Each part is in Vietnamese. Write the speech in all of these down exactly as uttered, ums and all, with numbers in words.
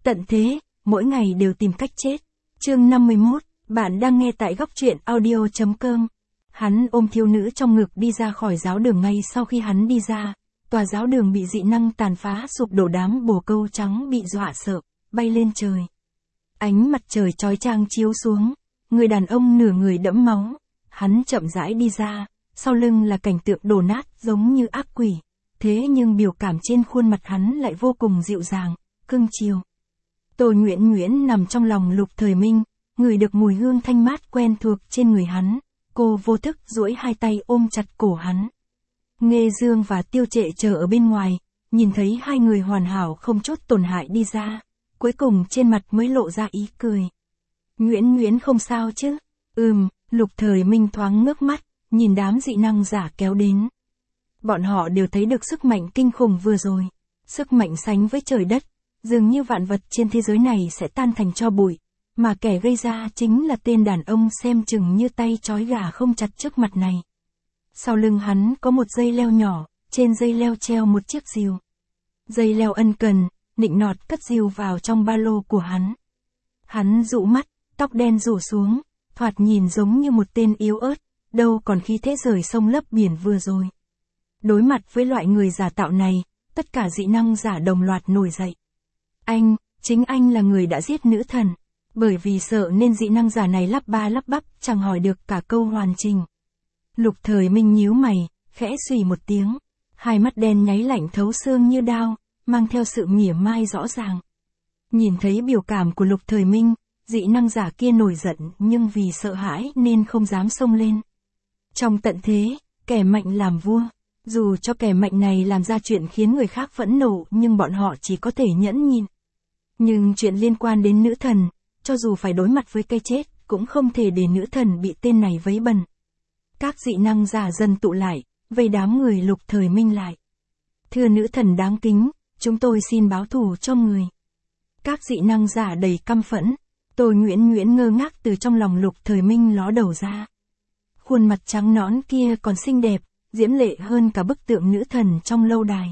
Tận thế, mỗi ngày đều tìm cách chết. Chương năm mươi mốt, bạn đang nghe tại góc truyện audio chấm com. Hắn ôm thiếu nữ trong ngực đi ra khỏi giáo đường. Ngay sau khi hắn đi ra, tòa giáo đường bị dị năng tàn phá sụp đổ, đám bồ câu trắng bị dọa sợ, bay lên trời. Ánh mặt trời chói chang chiếu xuống, người đàn ông nửa người đẫm máu, hắn chậm rãi đi ra, sau lưng là cảnh tượng đổ nát giống như ác quỷ, thế nhưng biểu cảm trên khuôn mặt hắn lại vô cùng dịu dàng, cưng chiều. Tô Nguyễn Nguyễn nằm trong lòng Lục Thời Minh, ngửi được mùi hương thanh mát quen thuộc trên người hắn, cô vô thức duỗi hai tay ôm chặt cổ hắn. Nghê Dương và Tiêu Trệ chờ ở bên ngoài, nhìn thấy hai người hoàn hảo không chút tổn hại đi ra, cuối cùng trên mặt mới lộ ra ý cười. Nguyễn Nguyễn không sao chứ? Ừm, Lục Thời Minh thoáng ngước mắt, nhìn đám dị năng giả kéo đến. Bọn họ đều thấy được sức mạnh kinh khủng vừa rồi, sức mạnh sánh với trời đất, dường như vạn vật trên thế giới này sẽ tan thành tro bụi, mà kẻ gây ra chính là tên đàn ông xem chừng như tay trói gà không chặt trước mặt này. Sau lưng hắn có một dây leo nhỏ, trên dây leo treo một chiếc rìu. Dây leo ân cần, nịnh nọt cất rìu vào trong ba lô của hắn. Hắn dụ mắt, tóc đen rủ xuống, thoạt nhìn giống như một tên yếu ớt, đâu còn khí thế rời sông lấp biển vừa rồi. Đối mặt với loại người giả tạo này, tất cả dị năng giả đồng loạt nổi dậy. Anh, chính anh là người đã giết nữ thần. Bởi vì sợ nên dị năng giả này lắp ba lắp bắp, chẳng hỏi được cả câu hoàn chỉnh. Lục Thời Minh nhíu mày, khẽ xùy một tiếng. Hai mắt đen nháy lạnh thấu xương như đao, mang theo sự mỉa mai rõ ràng. Nhìn thấy biểu cảm của Lục Thời Minh, dị năng giả kia nổi giận nhưng vì sợ hãi nên không dám xông lên. Trong tận thế, kẻ mạnh làm vua. Dù cho kẻ mạnh này làm ra chuyện khiến người khác phẫn nộ nhưng bọn họ chỉ có thể nhẫn nhịn. Nhưng chuyện liên quan đến nữ thần, cho dù phải đối mặt với cái chết, cũng không thể để nữ thần bị tên này vấy bẩn. Các dị năng giả dần tụ lại, vây đám người Lục Thời Minh lại. Thưa nữ thần đáng kính, chúng tôi xin báo thù cho người. Các dị năng giả đầy căm phẫn, Tô Nguyễn Nguyễn ngơ ngác từ trong lòng Lục Thời Minh ló đầu ra. Khuôn mặt trắng nõn kia còn xinh đẹp, diễm lệ hơn cả bức tượng nữ thần trong lâu đài.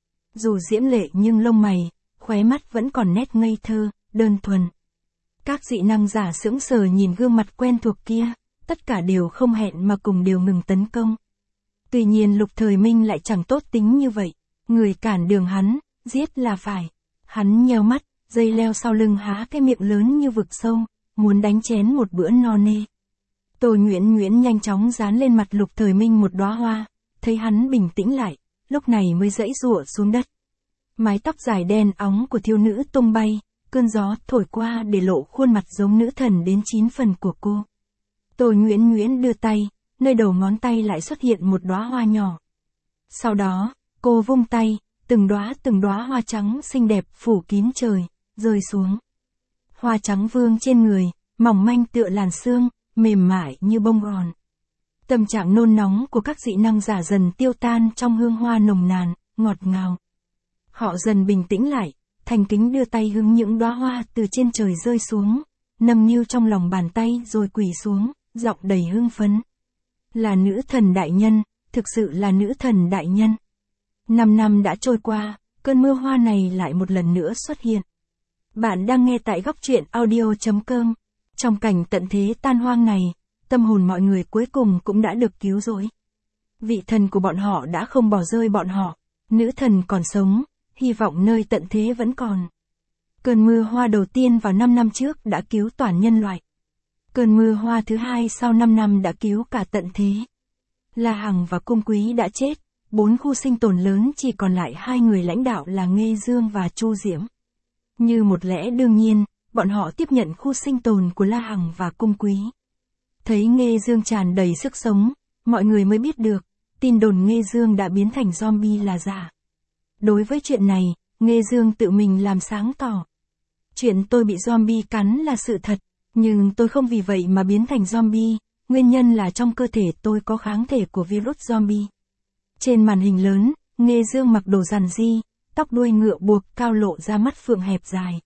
Dù diễm lệ nhưng lông mày, khóe mắt vẫn còn nét ngây thơ, đơn thuần. Các dị năng giả sững sờ nhìn gương mặt quen thuộc kia, tất cả đều không hẹn mà cùng đều ngừng tấn công. Tuy nhiên Lục Thời Minh lại chẳng tốt tính như vậy, người cản đường hắn, giết là phải. Hắn nheo mắt, dây leo sau lưng há cái miệng lớn như vực sâu, muốn đánh chén một bữa no nê. Tô Nguyễn Nguyễn nhanh chóng dán lên mặt Lục Thời Minh một đóa hoa, thấy hắn bình tĩnh lại, lúc này mới giãy giụa xuống đất. Mái tóc dài đen óng của thiếu nữ tung bay, cơn gió thổi qua để lộ khuôn mặt giống nữ thần đến chín phần của cô. Tô Nguyễn Nguyễn đưa tay, nơi đầu ngón tay lại xuất hiện một đóa hoa nhỏ. Sau đó, cô vung tay, từng đóa từng đóa hoa trắng xinh đẹp phủ kín trời, rơi xuống. Hoa trắng vương trên người, mỏng manh tựa làn sương, mềm mại như bông gòn. Tâm trạng nôn nóng của các dị năng giả dần tiêu tan trong hương hoa nồng nàn, ngọt ngào. Họ dần bình tĩnh lại, thành kính đưa tay hứng những đóa hoa từ trên trời rơi xuống, nâng niu trong lòng bàn tay rồi quỳ xuống, giọng đầy hưng phấn. Là nữ thần đại nhân, thực sự là nữ thần đại nhân. Năm năm đã trôi qua, cơn mưa hoa này lại một lần nữa xuất hiện. Bạn đang nghe tại góc truyện audio chấm com. Trong cảnh tận thế tan hoang này, tâm hồn mọi người cuối cùng cũng đã được cứu rỗi. Vị thần của bọn họ đã không bỏ rơi bọn họ, nữ thần còn sống, hy vọng nơi tận thế vẫn còn. Cơn mưa hoa đầu tiên vào năm năm trước đã cứu toàn nhân loại. Cơn mưa hoa thứ hai sau năm năm đã cứu cả tận thế. La Hằng và Cung Quý đã chết, bốn khu sinh tồn lớn chỉ còn lại hai người lãnh đạo là Nghê Dương và Chu Diễm. Như một lẽ đương nhiên, bọn họ tiếp nhận khu sinh tồn của La Hằng và Cung Quý. Thấy Nghê Dương tràn đầy sức sống, mọi người mới biết được, tin đồn Nghê Dương đã biến thành zombie là giả. Đối với chuyện này, Nghê Dương tự mình làm sáng tỏ. Chuyện tôi bị zombie cắn là sự thật, nhưng tôi không vì vậy mà biến thành zombie, nguyên nhân là trong cơ thể tôi có kháng thể của virus zombie. Trên màn hình lớn, Nghê Dương mặc đồ rằn ri, tóc đuôi ngựa buộc cao lộ ra mắt phượng hẹp dài.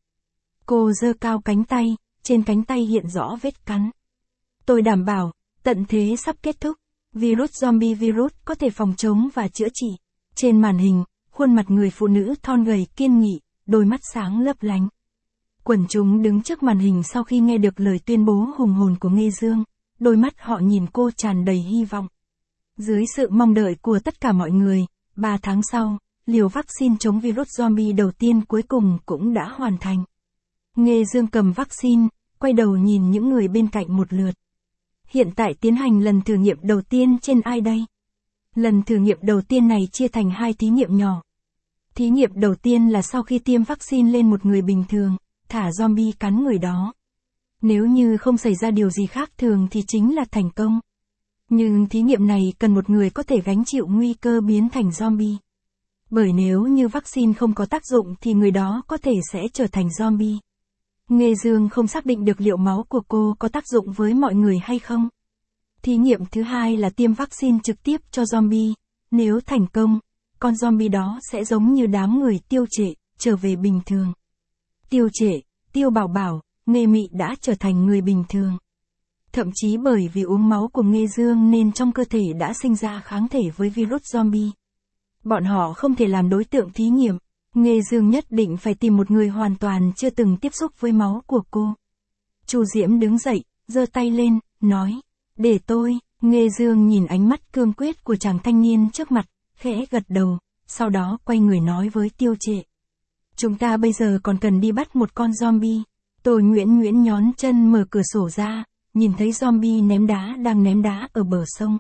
Cô giơ cao cánh tay, trên cánh tay hiện rõ vết cắn. Tôi đảm bảo, tận thế sắp kết thúc, virus zombie virus có thể phòng chống và chữa trị. Trên màn hình, khuôn mặt người phụ nữ thon gầy kiên nghị, đôi mắt sáng lấp lánh. Quần chúng đứng trước màn hình sau khi nghe được lời tuyên bố hùng hồn của Nghê Dương, đôi mắt họ nhìn cô tràn đầy hy vọng. Dưới sự mong đợi của tất cả mọi người, ba tháng sau, liều vaccine chống virus zombie đầu tiên cuối cùng cũng đã hoàn thành. Nghê Dương cầm vaccine, quay đầu nhìn những người bên cạnh một lượt. Hiện tại tiến hành lần thử nghiệm đầu tiên trên ai đây? Lần thử nghiệm đầu tiên này chia thành hai thí nghiệm nhỏ. Thí nghiệm đầu tiên là sau khi tiêm vaccine lên một người bình thường, thả zombie cắn người đó. Nếu như không xảy ra điều gì khác thường thì chính là thành công. Nhưng thí nghiệm này cần một người có thể gánh chịu nguy cơ biến thành zombie. Bởi nếu như vaccine không có tác dụng thì người đó có thể sẽ trở thành zombie. Nghê Dương không xác định được liệu máu của cô có tác dụng với mọi người hay không. Thí nghiệm thứ hai là tiêm vaccine trực tiếp cho zombie. Nếu thành công, con zombie đó sẽ giống như đám người Tiêu Trệ, trở về bình thường. Tiêu Trệ, Tiêu Bảo Bảo, Nghê Mị đã trở thành người bình thường. Thậm chí bởi vì uống máu của Nghê Dương nên trong cơ thể đã sinh ra kháng thể với virus zombie. Bọn họ không thể làm đối tượng thí nghiệm. Nghê Dương nhất định phải tìm một người hoàn toàn chưa từng tiếp xúc với máu của cô. Chu Diễm đứng dậy, giơ tay lên, nói, để tôi. Nghê Dương nhìn ánh mắt cương quyết của chàng thanh niên trước mặt, khẽ gật đầu, sau đó quay người nói với Tiêu Trệ. Chúng ta bây giờ còn cần đi bắt một con zombie. Tôi Nguyễn Nguyễn nhón chân mở cửa sổ ra, nhìn thấy zombie ném đá đang ném đá ở bờ sông.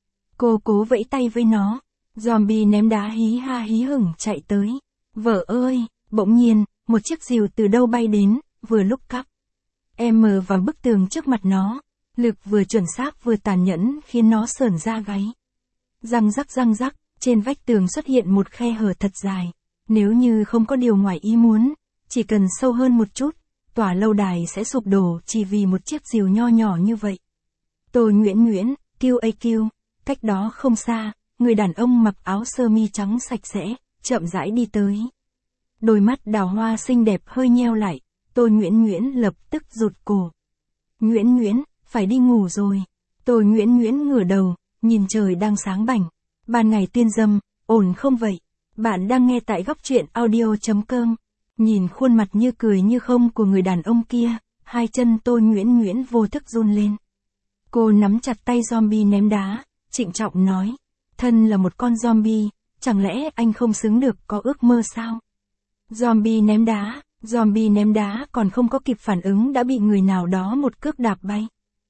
Cô cố vẫy tay với nó. Zombie ném đá hí ha hí hửng chạy tới. Vợ ơi, bỗng nhiên, một chiếc rìu từ đâu bay đến, vừa lúc cắp em vào bức tường trước mặt nó. Lực vừa chuẩn xác vừa tàn nhẫn khiến nó sởn da gáy. Răng rắc răng rắc, trên vách tường xuất hiện một khe hở thật dài. Nếu như không có điều ngoài ý muốn, chỉ cần sâu hơn một chút, tòa lâu đài sẽ sụp đổ chỉ vì một chiếc rìu nho nhỏ như vậy. Tôi Nguyễn Nguyễn, Q A Q, cách đó không xa, người đàn ông mặc áo sơ mi trắng sạch sẽ, chậm rãi đi tới. Đôi mắt đào hoa xinh đẹp hơi nheo lại, Tôi Nguyễn Nguyễn lập tức rụt cổ. Nguyễn Nguyễn, phải đi ngủ rồi. Tôi Nguyễn Nguyễn ngửa đầu, nhìn trời đang sáng bảnh. Ban ngày tiên dâm, ổn không vậy? Bạn đang nghe tại góc truyện audio.com. Nhìn khuôn mặt như cười như không của người đàn ông kia, hai chân Tôi Nguyễn Nguyễn vô thức run lên. Cô nắm chặt tay zombie ném đá, trịnh trọng nói. Thân là một con zombie, chẳng lẽ anh không xứng được có ước mơ sao? Zombie ném đá, zombie ném đá còn không có kịp phản ứng đã bị người nào đó một cước đạp bay.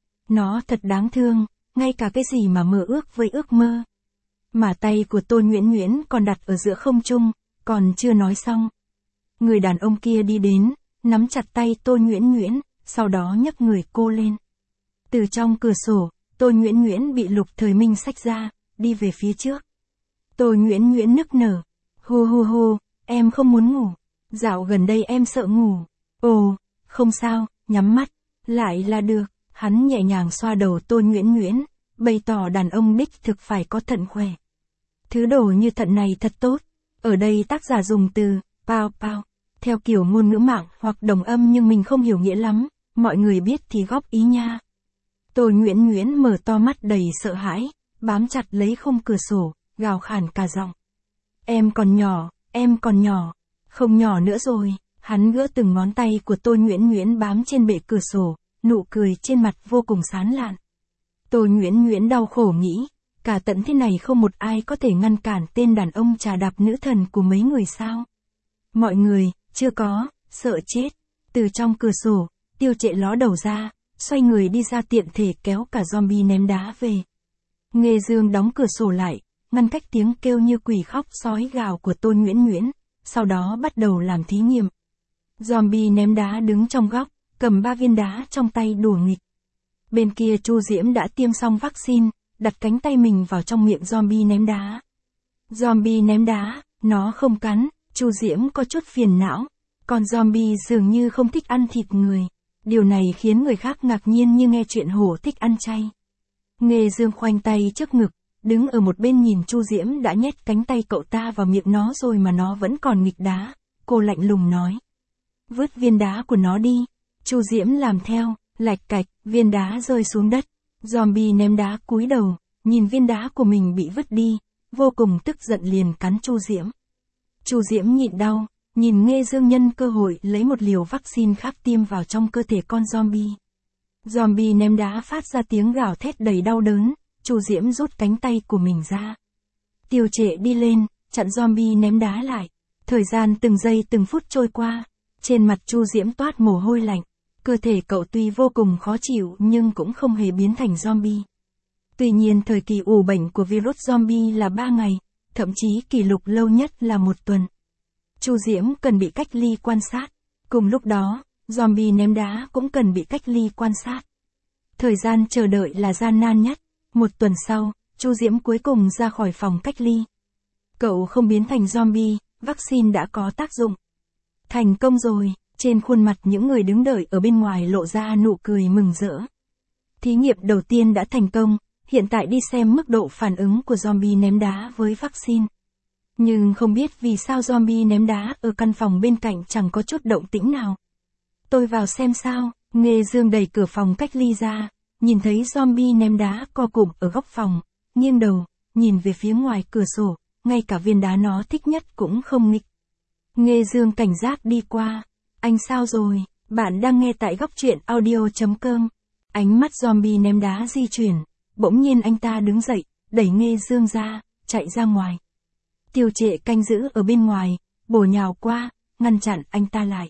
Nó thật đáng thương, ngay cả cái gì mà mơ ước với ước mơ. Mà tay của Tôi Nguyễn Nguyễn còn đặt ở giữa không trung, còn chưa nói xong. Người đàn ông kia đi đến, nắm chặt tay Tôi Nguyễn Nguyễn, sau đó nhấc người cô lên. Từ trong cửa sổ, Tôi Nguyễn Nguyễn bị Lục Thời Minh xách ra, đi về phía trước. Tôi Nguyễn Nguyễn nức nở. Hu hu hu, em không muốn ngủ. Dạo gần đây em sợ ngủ. Ồ, không sao, nhắm mắt, lại là được. Hắn nhẹ nhàng xoa đầu Tôi Nguyễn Nguyễn, bày tỏ đàn ông đích thực phải có thận khỏe. Thứ đồ như thận này thật tốt. Ở đây tác giả dùng từ, pao pao, theo kiểu ngôn ngữ mạng hoặc đồng âm nhưng mình không hiểu nghĩa lắm, mọi người biết thì góp ý nha. Tôi Nguyễn Nguyễn mở to mắt đầy sợ hãi, bám chặt lấy khung cửa sổ, gào khản cả giọng. Em còn nhỏ, em còn nhỏ, không nhỏ nữa rồi. Hắn gỡ từng ngón tay của Tôi Nguyễn Nguyễn bám trên bệ cửa sổ, nụ cười trên mặt vô cùng sán lạn. Tôi Nguyễn Nguyễn đau khổ nghĩ, cả tận thế này không một ai có thể ngăn cản tên đàn ông trà đạp nữ thần của mấy người sao? Mọi người, chưa có, sợ chết. Từ trong cửa sổ, Tiêu Trệ ló đầu ra, xoay người đi ra tiện thể kéo cả zombie ném đá về. Nghê Dương đóng cửa sổ lại, ngăn cách tiếng kêu như quỷ khóc sói gào của Tôi Nguyễn Nguyễn, sau đó bắt đầu làm thí nghiệm. Zombie ném đá đứng trong góc, cầm ba viên đá trong tay đùa nghịch. Bên kia Chu Diễm đã tiêm xong vaccine, đặt cánh tay mình vào trong miệng zombie ném đá. Zombie ném đá, nó không cắn, Chu Diễm có chút phiền não. Còn zombie dường như không thích ăn thịt người. Điều này khiến người khác ngạc nhiên như nghe chuyện hổ thích ăn chay. Nghê Dương khoanh tay trước ngực, đứng ở một bên nhìn Chu Diễm đã nhét cánh tay cậu ta vào miệng nó rồi mà nó vẫn còn nghịch đá. Cô lạnh lùng nói. Vứt viên đá của nó đi. Chu Diễm làm theo, lạch cạch, viên đá rơi xuống đất. Zombie ném đá cúi đầu, nhìn viên đá của mình bị vứt đi, vô cùng tức giận liền cắn Chu Diễm. Chu Diễm nhịn đau, nhìn Nghê Dương nhân cơ hội lấy một liều vaccine khác tiêm vào trong cơ thể con zombie. Zombie ném đá phát ra tiếng gào thét đầy đau đớn, Chu Diễm rút cánh tay của mình ra. Tiêu Trệ đi lên, chặn zombie ném đá lại. Thời gian từng giây từng phút trôi qua, trên mặt Chu Diễm toát mồ hôi lạnh. Cơ thể cậu tuy vô cùng khó chịu nhưng cũng không hề biến thành zombie. Tuy nhiên thời kỳ ủ bệnh của virus zombie là ba ngày, thậm chí kỷ lục lâu nhất là một tuần. Chu Diễm cần bị cách ly quan sát. Cùng lúc đó, zombie ném đá cũng cần bị cách ly quan sát. Thời gian chờ đợi là gian nan nhất. Một tuần sau, Chu Diễm cuối cùng ra khỏi phòng cách ly. Cậu không biến thành zombie, vaccine đã có tác dụng. Thành công rồi, trên khuôn mặt những người đứng đợi ở bên ngoài lộ ra nụ cười mừng rỡ. Thí nghiệm đầu tiên đã thành công, hiện tại đi xem mức độ phản ứng của zombie ném đá với vaccine. Nhưng không biết vì sao zombie ném đá ở căn phòng bên cạnh chẳng có chút động tĩnh nào. Tôi vào xem sao, Nghê Dương đẩy cửa phòng cách ly ra, nhìn thấy zombie ném đá co cụm ở góc phòng, nghiêng đầu, nhìn về phía ngoài cửa sổ, ngay cả viên đá nó thích nhất cũng không nghịch. Nghê Dương cảnh giác đi qua. Anh sao rồi? Bạn đang nghe tại góc truyện audio chấm com. Ánh mắt zombie ném đá di chuyển, bỗng nhiên anh ta đứng dậy, đẩy Nghê Dương ra, chạy ra ngoài. Tiêu Trệ canh giữ ở bên ngoài, bổ nhào qua, ngăn chặn anh ta lại.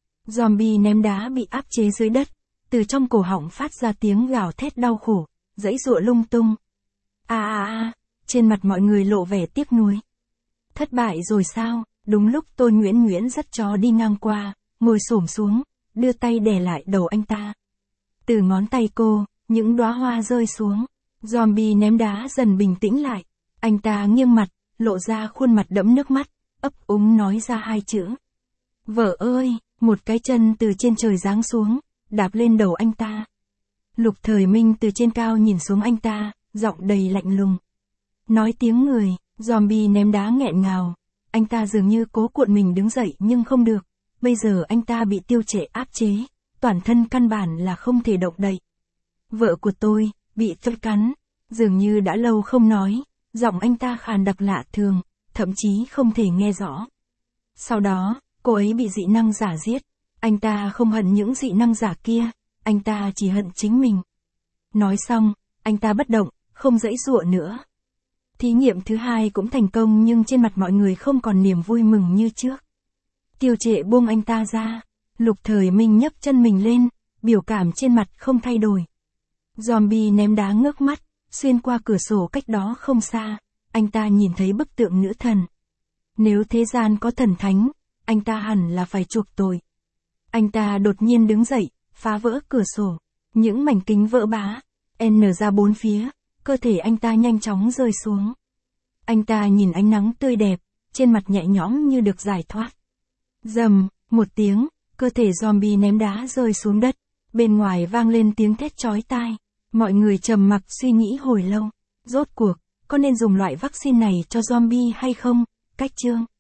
Zombie ném đá bị áp chế dưới đất, từ trong cổ họng phát ra tiếng gào thét đau khổ, giãy giụa lung tung. A a a, trên mặt mọi người lộ vẻ tiếc nuối. Thất bại rồi sao? Đúng lúc Tôn Nguyễn Nguyễn dắt chó đi ngang qua, ngồi xổm xuống, đưa tay đè lại đầu anh ta. Từ ngón tay cô, những đóa hoa rơi xuống. Zombie ném đá dần bình tĩnh lại. Anh ta nghiêng mặt, lộ ra khuôn mặt đẫm nước mắt, ấp úng nói ra hai chữ. Vợ ơi, một cái chân từ trên trời giáng xuống, đạp lên đầu anh ta. Lục Thời Minh từ trên cao nhìn xuống anh ta, giọng đầy lạnh lùng. Nói tiếng người, zombie ném đá nghẹn ngào. Anh ta dường như cố cuộn mình đứng dậy nhưng không được. Bây giờ anh ta bị Tiêu Trệ áp chế, toàn thân căn bản là không thể động đậy. Vợ của tôi, bị tôi cắn, dường như đã lâu không nói, giọng anh ta khàn đặc lạ thường, thậm chí không thể nghe rõ. Sau đó, cô ấy bị dị năng giả giết, anh ta không hận những dị năng giả kia, anh ta chỉ hận chính mình. Nói xong, anh ta bất động, không giãy giụa nữa. Thí nghiệm thứ hai cũng thành công nhưng trên mặt mọi người không còn niềm vui mừng như trước. Tiêu Trệ buông anh ta ra, Lục Thời Minh nhấc chân mình lên, biểu cảm trên mặt không thay đổi. Zombie ném đá ngước mắt, xuyên qua cửa sổ cách đó không xa, anh ta nhìn thấy bức tượng nữ thần. Nếu thế gian có thần thánh, anh ta hẳn là phải chuộc tội. Anh ta đột nhiên đứng dậy, phá vỡ cửa sổ, những mảnh kính vỡ bá, n ra bốn phía, cơ thể anh ta nhanh chóng rơi xuống. Anh ta nhìn ánh nắng tươi đẹp, trên mặt nhẹ nhõm như được giải thoát. Rầm, một tiếng, cơ thể zombie ném đá rơi xuống đất, bên ngoài vang lên tiếng thét chói tai. Mọi người trầm mặc suy nghĩ hồi lâu, rốt cuộc, có nên dùng loại vaccine này cho zombie hay không? Cách chương